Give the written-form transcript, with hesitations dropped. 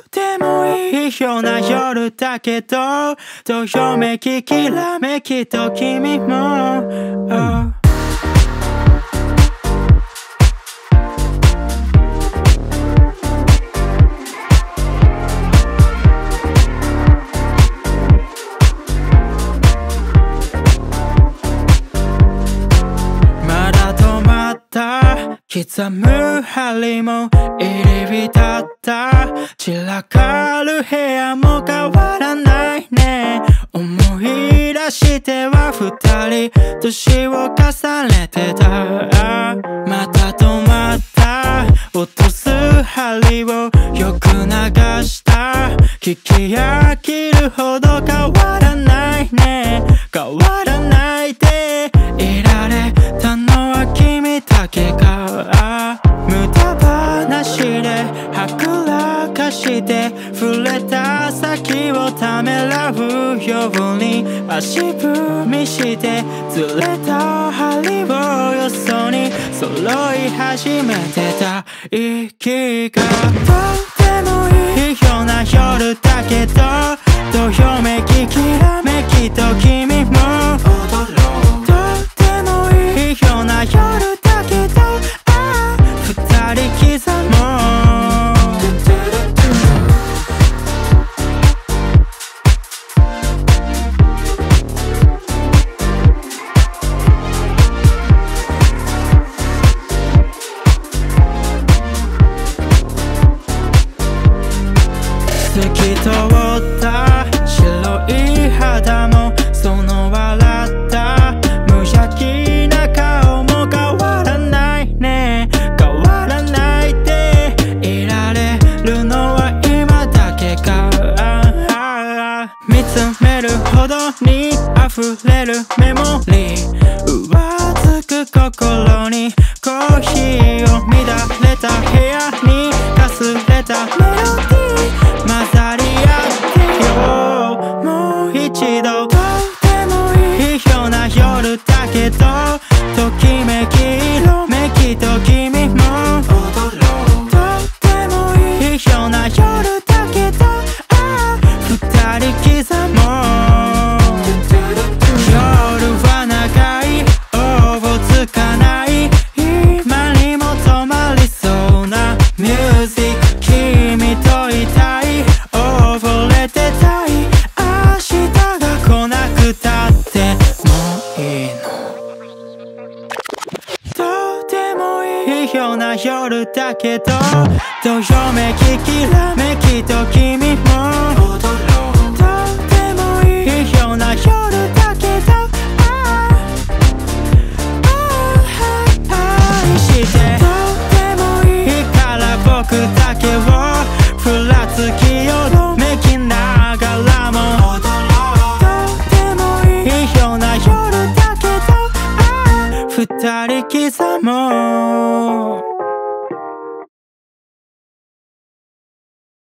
でもいいような夜だけどどよめききらめきと君も、刻む針も入り浸った散らかる部屋も変わらないね。思い出しては二人年を重ねてた。また止まった落とす針をよく流した聞き飽きるほど変わらないね。変わらないでいられたのは君だけか。無駄話ではぐらかして触れた先をためらうように足踏みしてずれた針をよそに揃い始めてた。息がとてもいいような夜だけどどよめききらめきと君も踊ろう。とてもいいような夜だけど二人刻もう。透き通った白い肌もその笑った無邪気な顔も変わらないね。変わらないでいられるのは今だけか。見つめるほどに溢れるメモリー上つく心にコーヒーを乱れた部屋にかすれたメロディー混ざり合ってよ。もう一度とてもいいような夜だけどときめき色めきと君も踊ろう。とてもいいような夜だけど二人刻もう。夜は長いおぼつかない今にも止まりそうなミュージック君といたい溺れてたい明日が来なくたってもういいの。とてもいいような夜だけどどよめききらめきと君も踊ろう。とてもいいような夜だけど愛してとてもいいから僕だけをふらつきよろめきながらも踊ろう。とてもいいような夜だけど二人刻もう。